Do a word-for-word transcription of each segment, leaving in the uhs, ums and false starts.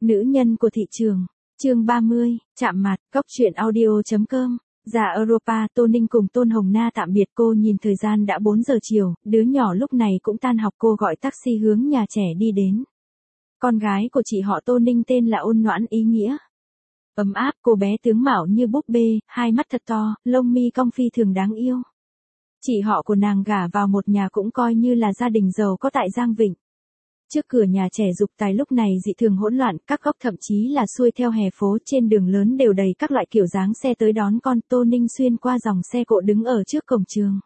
Nữ nhân của thị trường. Chương ba mươi, chạm mặt, góc truyện audio chấm com. Dạ Europa, Tô Ninh cùng Tôn Hồng Na tạm biệt. Cô nhìn thời gian đã bốn giờ chiều, đứa nhỏ lúc này cũng tan học. Cô gọi taxi hướng nhà trẻ đi đến. Con gái của chị họ Tô Ninh tên là Ôn Noãn, ý nghĩa ấm áp. Cô bé tướng mạo như búp bê, hai mắt thật to, lông mi cong phi thường đáng yêu. Chị họ của nàng gả vào một nhà cũng coi như là gia đình giàu có tại Giang Vịnh. Trước cửa nhà trẻ dục tài lúc này dị thường hỗn loạn, các góc thậm chí là xuôi theo hè phố, trên đường lớn đều đầy các loại kiểu dáng xe tới đón con. Tô Ninh xuyên qua dòng xe cộ đứng ở trước cổng trường.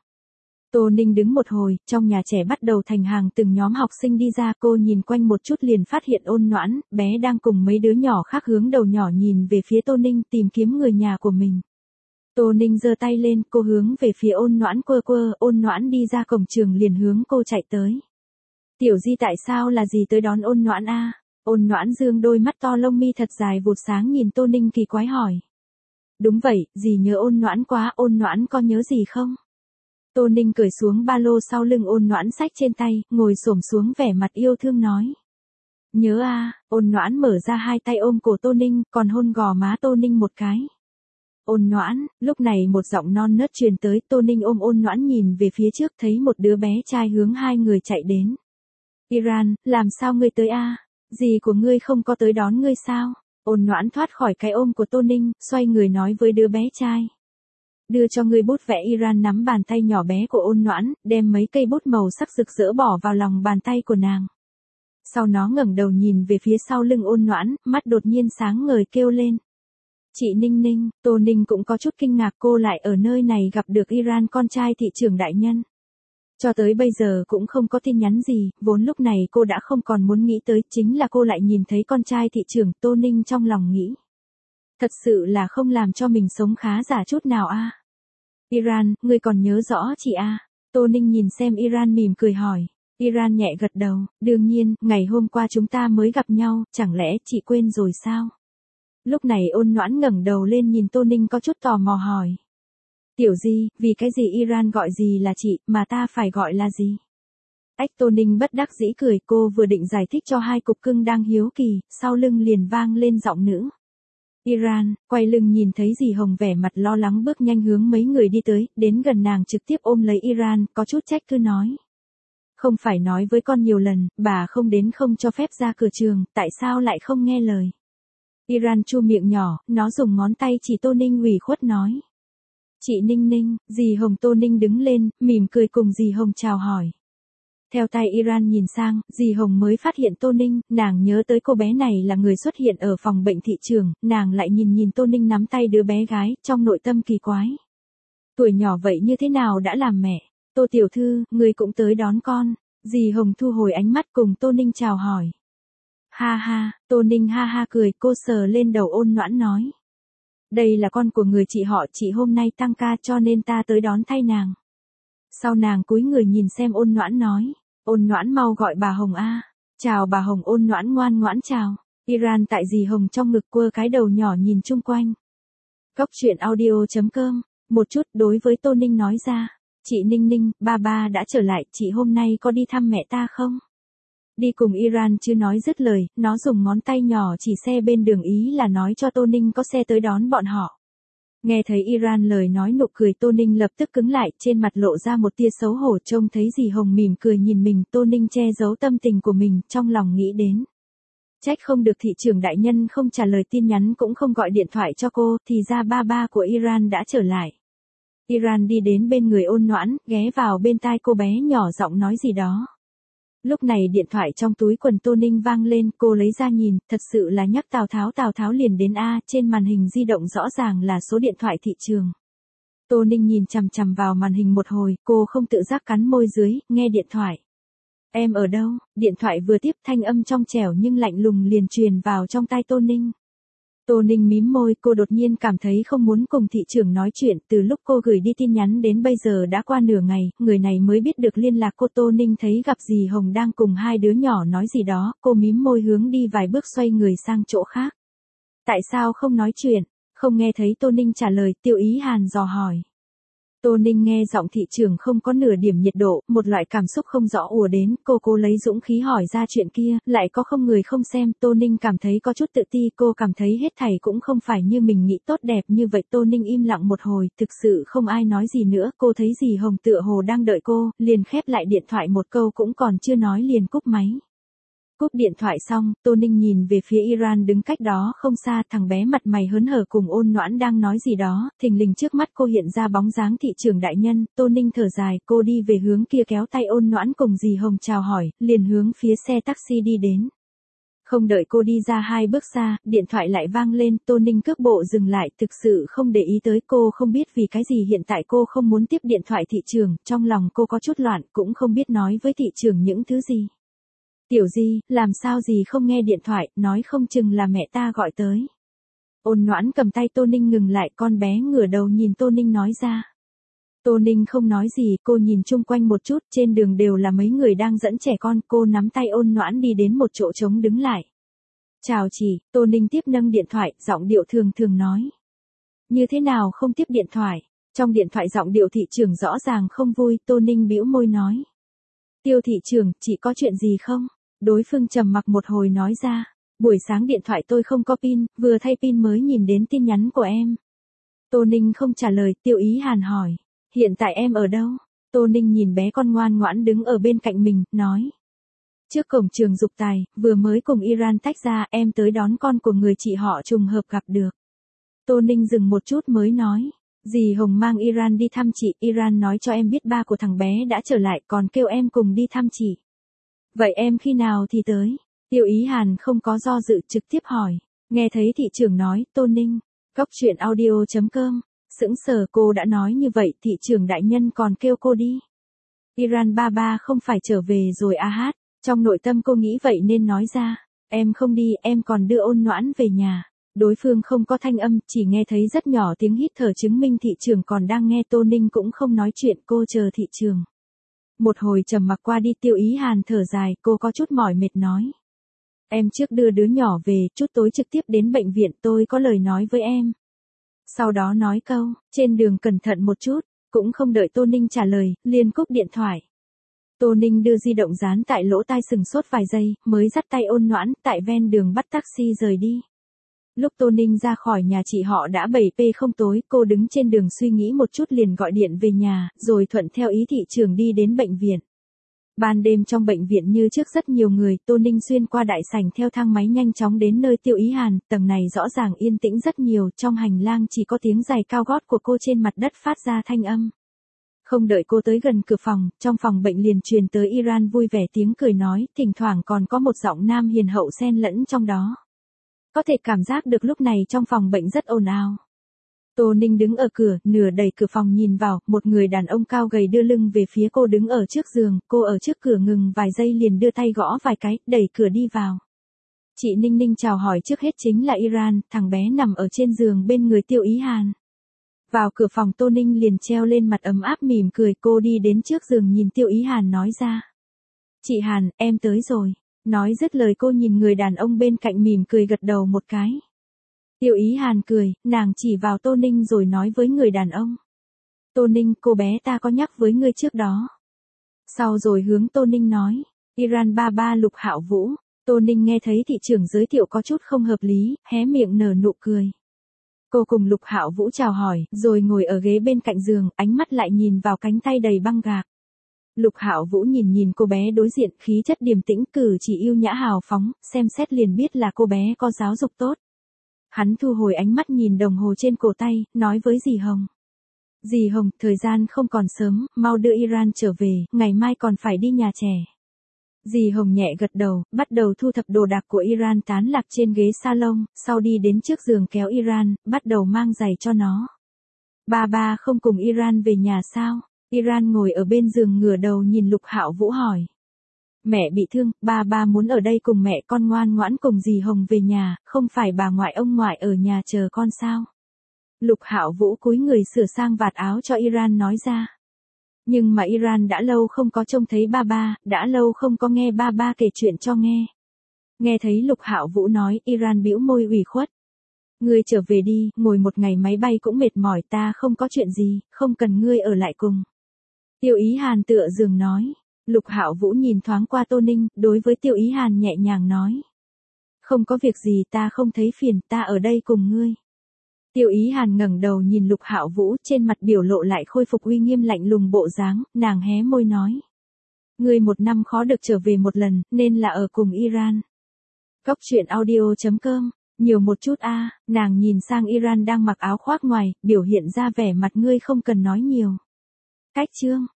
Tô Ninh đứng một hồi, trong nhà trẻ bắt đầu thành hàng từng nhóm học sinh đi ra. Cô nhìn quanh một chút liền phát hiện Ôn Noãn, bé đang cùng mấy đứa nhỏ khác hướng đầu nhỏ nhìn về phía Tô Ninh tìm kiếm người nhà của mình. Tô Ninh giơ tay lên, cô hướng về phía Ôn Noãn quơ quơ. Ôn Noãn đi ra cổng trường liền hướng cô chạy tới. Tiểu Di tại sao là dì tới đón Ôn Noãn a? Ôn Noãn dương đôi mắt to lông mi thật dài vụt sáng nhìn Tô Ninh kỳ quái hỏi. Đúng vậy, dì nhớ Ôn Noãn quá. Ôn Noãn có nhớ gì không? Tô Ninh cởi xuống ba lô sau lưng Ôn Noãn xách trên tay, ngồi xổm xuống vẻ mặt yêu thương nói. Nhớ a. Ôn Noãn mở ra hai tay ôm cổ Tô Ninh, còn hôn gò má Tô Ninh một cái. Ôn Noãn, lúc này một giọng non nớt truyền tới. Tô Ninh ôm Ôn Noãn nhìn về phía trước, thấy một đứa bé trai hướng hai người chạy đến. Iran, làm sao ngươi tới a? Dì của ngươi không có tới đón ngươi sao? Ôn Noãn thoát khỏi cái ôm của Tô Ninh, xoay người nói với đứa bé trai. Đưa cho ngươi bút vẽ. Iran nắm bàn tay nhỏ bé của Ôn Noãn, đem mấy cây bút màu sắc rực rỡ bỏ vào lòng bàn tay của nàng. Sau nó ngẩng đầu nhìn về phía sau lưng Ôn Noãn, mắt đột nhiên sáng ngời kêu lên. Chị Ninh Ninh. Tô Ninh cũng có chút kinh ngạc, cô lại ở nơi này gặp được Iran, con trai thị trưởng đại nhân. Cho tới bây giờ cũng không có tin nhắn gì, vốn lúc này cô đã không còn muốn nghĩ tới, chính là cô lại nhìn thấy con trai thị trưởng. Tô Ninh trong lòng nghĩ. Thật sự là không làm cho mình sống khá giả chút nào a. Iran, ngươi còn nhớ rõ chị a? Tô Ninh nhìn xem Iran mỉm cười hỏi. Iran nhẹ gật đầu, đương nhiên, ngày hôm qua chúng ta mới gặp nhau, chẳng lẽ chị quên rồi sao? Lúc này Ôn Noãn ngẩng đầu lên nhìn Tô Ninh có chút tò mò hỏi. Tiểu Di, vì cái gì Iran gọi gì là chị, mà ta phải gọi là gì? Ách. Tô Ninh bất đắc dĩ cười, cô vừa định giải thích cho hai cục cưng đang hiếu kỳ, sau lưng liền vang lên giọng nữ. Iran, quay lưng nhìn thấy dì Hồng vẻ mặt lo lắng bước nhanh hướng mấy người đi tới, đến gần nàng trực tiếp ôm lấy Iran, có chút trách cứ nói. Không phải nói với con nhiều lần, bà không đến không cho phép ra cửa trường, tại sao lại không nghe lời? Iran chu miệng nhỏ, nó dùng ngón tay chỉ Tô Ninh ủy khuất nói. Chị Ninh Ninh. Dì Hồng. Tô Ninh đứng lên, mỉm cười cùng dì Hồng chào hỏi. Theo tay Iran nhìn sang, dì Hồng mới phát hiện Tô Ninh, nàng nhớ tới cô bé này là người xuất hiện ở phòng bệnh thị trường, nàng lại nhìn nhìn Tô Ninh nắm tay đứa bé gái, trong nội tâm kỳ quái. Tuổi nhỏ vậy như thế nào đã làm mẹ? Tô tiểu thư, người cũng tới đón con. Dì Hồng thu hồi ánh mắt cùng Tô Ninh chào hỏi. Ha ha. Tô Ninh ha ha cười, cô sờ lên đầu Ôn Noãn nói. Đây là con của người chị họ, chị hôm nay tăng ca cho nên ta tới đón thay nàng. Sau nàng cúi người nhìn xem Ôn Noãn nói. Ôn Noãn mau gọi bà Hồng a. Chào bà Hồng. Ôn Noãn ngoan ngoãn chào. Iran tại dì Hồng trong ngực quơ cái đầu nhỏ nhìn chung quanh. Góc truyện audio chấm com. Một chút đối với Tô Ninh nói ra. Chị Ninh Ninh, ba ba đã trở lại, chị hôm nay có đi thăm mẹ ta không? Đi cùng Iran chưa nói dứt lời, nó dùng ngón tay nhỏ chỉ xe bên đường, ý là nói cho Tô Ninh có xe tới đón bọn họ. Nghe thấy Iran lời nói, nụ cười Tô Ninh lập tức cứng lại, trên mặt lộ ra một tia xấu hổ. Trông thấy dì Hồng mỉm cười nhìn mình, Tô Ninh che giấu tâm tình của mình, trong lòng nghĩ đến. Trách không được thị trưởng đại nhân không trả lời tin nhắn cũng không gọi điện thoại cho cô, thì ra ba ba của Iran đã trở lại. Iran đi đến bên người Ôn Noãn, ghé vào bên tai cô bé nhỏ giọng nói gì đó. Lúc này điện thoại trong túi quần Tô Ninh vang lên, cô lấy ra nhìn, thật sự là nhắc Tào Tháo. Tào Tháo liền đến a. Trên màn hình di động rõ ràng là số điện thoại thị trường. Tô Ninh nhìn chằm chằm vào màn hình một hồi, cô không tự giác cắn môi dưới, nghe điện thoại. Em ở đâu? Điện thoại vừa tiếp, thanh âm trong trẻo nhưng lạnh lùng liền truyền vào trong tai Tô Ninh. Tô Ninh mím môi, cô đột nhiên cảm thấy không muốn cùng thị trưởng nói chuyện, từ lúc cô gửi đi tin nhắn đến bây giờ đã qua nửa ngày, người này mới biết được liên lạc cô. Tô Ninh thấy gặp dì Hồng đang cùng hai đứa nhỏ nói gì đó, cô mím môi hướng đi vài bước xoay người sang chỗ khác. Tại sao không nói chuyện? Không nghe thấy Tô Ninh trả lời, Tiêu Ý Hàn dò hỏi. Tô Ninh nghe giọng thị trưởng không có nửa điểm nhiệt độ, một loại cảm xúc không rõ ùa đến, cô cố lấy dũng khí hỏi ra chuyện kia, lại có không người không xem, Tô Ninh cảm thấy có chút tự ti, cô cảm thấy hết thảy cũng không phải như mình nghĩ tốt đẹp như vậy. Tô Ninh im lặng một hồi, thực sự không ai nói gì nữa, cô thấy dì Hồng tựa hồ đang đợi cô, liền khép lại điện thoại một câu cũng còn chưa nói liền cúp máy. Cúp điện thoại xong, Tô Ninh nhìn về phía Iran đứng cách đó không xa, thằng bé mặt mày hớn hở cùng Ôn Noãn đang nói gì đó, thình lình trước mắt cô hiện ra bóng dáng thị trưởng đại nhân, Tô Ninh thở dài, cô đi về hướng kia kéo tay Ôn Noãn cùng dì Hồng chào hỏi, liền hướng phía xe taxi đi đến. Không đợi cô đi ra hai bước xa, điện thoại lại vang lên, Tô Ninh cước bộ dừng lại, thực sự không để ý tới, cô không biết vì cái gì hiện tại cô không muốn tiếp điện thoại thị trưởng, trong lòng cô có chút loạn, cũng không biết nói với thị trưởng những thứ gì. Tiểu Di, làm sao gì không nghe điện thoại, nói không chừng là mẹ ta gọi tới. Ôn Noãn cầm tay Tô Ninh ngừng lại, con bé ngửa đầu nhìn Tô Ninh nói ra. Tô Ninh không nói gì, cô nhìn chung quanh một chút, trên đường đều là mấy người đang dẫn trẻ con, cô nắm tay Ôn Noãn đi đến một chỗ trống đứng lại. Chào chị, Tô Ninh tiếp nâng điện thoại, giọng điệu thường thường nói. Như thế nào không tiếp điện thoại? Trong điện thoại giọng điệu thị trưởng rõ ràng không vui, Tô Ninh bĩu môi nói. Tiêu thị trưởng, chị có chuyện gì không? Đối phương trầm mặc một hồi nói ra, buổi sáng điện thoại tôi không có pin, vừa thay pin mới nhìn đến tin nhắn của em. Tô Ninh không trả lời, Tiêu Ý Hàn hỏi, hiện tại em ở đâu? Tô Ninh nhìn bé con ngoan ngoãn đứng ở bên cạnh mình, nói. Trước cổng trường dục tài, vừa mới cùng Iran tách ra, em tới đón con của người chị họ trùng hợp gặp được. Tô Ninh dừng một chút mới nói. Dì Hồng mang Iran đi thăm chị, Iran nói cho em biết ba của thằng bé đã trở lại, còn kêu em cùng đi thăm chị. Vậy em khi nào thì tới? Tiêu Ý Hàn không có do dự trực tiếp hỏi. Nghe thấy thị trưởng nói, Tô Ninh, Cóc truyện audio chấm com, sững sờ, cô đã nói như vậy, thị trưởng đại nhân còn kêu cô đi. Iran ba ba không phải trở về rồi à hát, trong nội tâm cô nghĩ vậy nên nói ra, em không đi, em còn đưa Ôn Noãn về nhà. Đối phương không có thanh âm, chỉ nghe thấy rất nhỏ tiếng hít thở chứng minh thị trưởng còn đang nghe. Tô Ninh cũng không nói chuyện, cô chờ thị trường. Một hồi trầm mặc qua đi, Tiêu Ý Hàn thở dài, cô có chút mỏi mệt nói. Em trước đưa đứa nhỏ về, chút tối trực tiếp đến bệnh viện, tôi có lời nói với em. Sau đó nói câu, trên đường cẩn thận một chút, cũng không đợi Tô Ninh trả lời, liền cúp điện thoại. Tô Ninh đưa di động dán tại lỗ tai sừng sốt vài giây, mới dắt tay Ôn Noãn, tại ven đường bắt taxi rời đi. Lúc Tô Ninh ra khỏi nhà chị họ đã bảy giờ không tối, cô đứng trên đường suy nghĩ một chút liền gọi điện về nhà, rồi thuận theo ý thị trường đi đến bệnh viện. Ban đêm trong bệnh viện như trước rất nhiều người, Tô Ninh xuyên qua đại sảnh theo thang máy nhanh chóng đến nơi Tiêu Ý Hàn, tầng này rõ ràng yên tĩnh rất nhiều, trong hành lang chỉ có tiếng giày cao gót của cô trên mặt đất phát ra thanh âm. Không đợi cô tới gần cửa phòng, trong phòng bệnh liền truyền tới Iran vui vẻ tiếng cười nói, thỉnh thoảng còn có một giọng nam hiền hậu xen lẫn trong đó. Có thể cảm giác được lúc này trong phòng bệnh rất ồn ào. Tô Ninh đứng ở cửa, nửa đẩy cửa phòng nhìn vào, một người đàn ông cao gầy đưa lưng về phía cô đứng ở trước giường, cô ở trước cửa ngừng vài giây liền đưa tay gõ vài cái, đẩy cửa đi vào. Chị Ninh Ninh chào hỏi trước hết chính là Iran, thằng bé nằm ở trên giường bên người Tiêu Ý Hàn. Vào cửa phòng Tô Ninh liền treo lên mặt ấm áp mỉm cười, cô đi đến trước giường nhìn Tiêu Ý Hàn nói ra. Chị Hàn, em tới rồi. Nói dứt lời cô nhìn người đàn ông bên cạnh mỉm cười gật đầu một cái. Tiêu Ý Hàn cười, nàng chỉ vào Tô Ninh rồi nói với người đàn ông. Tô Ninh, cô bé ta có nhắc với ngươi trước đó. Sau rồi hướng Tô Ninh nói, Iran ba ba Lục Hạo Vũ. Tô Ninh nghe thấy thị trưởng giới thiệu có chút không hợp lý, hé miệng nở nụ cười. Cô cùng Lục Hạo Vũ chào hỏi, rồi ngồi ở ghế bên cạnh giường, ánh mắt lại nhìn vào cánh tay đầy băng gạc. Lục Hạo Vũ nhìn nhìn cô bé đối diện, khí chất điềm tĩnh, cử chỉ yêu nhã hào phóng, xem xét liền biết là cô bé có giáo dục tốt. Hắn thu hồi ánh mắt nhìn đồng hồ trên cổ tay, nói với dì Hồng. Dì Hồng, thời gian không còn sớm, mau đưa Iran trở về, ngày mai còn phải đi nhà trẻ. Dì Hồng nhẹ gật đầu, bắt đầu thu thập đồ đạc của Iran tán lạc trên ghế salon, sau đi đến trước giường kéo Iran, bắt đầu mang giày cho nó. Ba ba không cùng Iran về nhà sao? Iran ngồi ở bên giường ngửa đầu nhìn Lục Hạo Vũ hỏi. Mẹ bị thương, ba ba muốn ở đây cùng mẹ con ngoan ngoãn cùng dì Hồng về nhà, không phải bà ngoại ông ngoại ở nhà chờ con sao? Lục Hạo Vũ cúi người sửa sang vạt áo cho Iran nói ra. Nhưng mà Iran đã lâu không có trông thấy ba ba, đã lâu không có nghe ba ba kể chuyện cho nghe. Nghe thấy Lục Hạo Vũ nói, Iran bĩu môi ủy khuất. Ngươi trở về đi, ngồi một ngày máy bay cũng mệt mỏi, ta không có chuyện gì, không cần ngươi ở lại cùng. Tiêu Ý Hàn tựa giường nói. Lục Hạo Vũ nhìn thoáng qua Tô Ninh, đối với Tiêu Ý Hàn nhẹ nhàng nói. Không có việc gì, ta không thấy phiền, ta ở đây cùng ngươi. Tiêu Ý Hàn ngẩng đầu nhìn Lục Hạo Vũ, trên mặt biểu lộ lại khôi phục uy nghiêm lạnh lùng bộ dáng, nàng hé môi nói. Ngươi một năm khó được trở về một lần, nên là ở cùng Iran. Cốc truyện audio chấm com, nhiều một chút a. Nàng nhìn sang Iran đang mặc áo khoác ngoài, biểu hiện ra vẻ mặt ngươi không cần nói nhiều. Cách chương.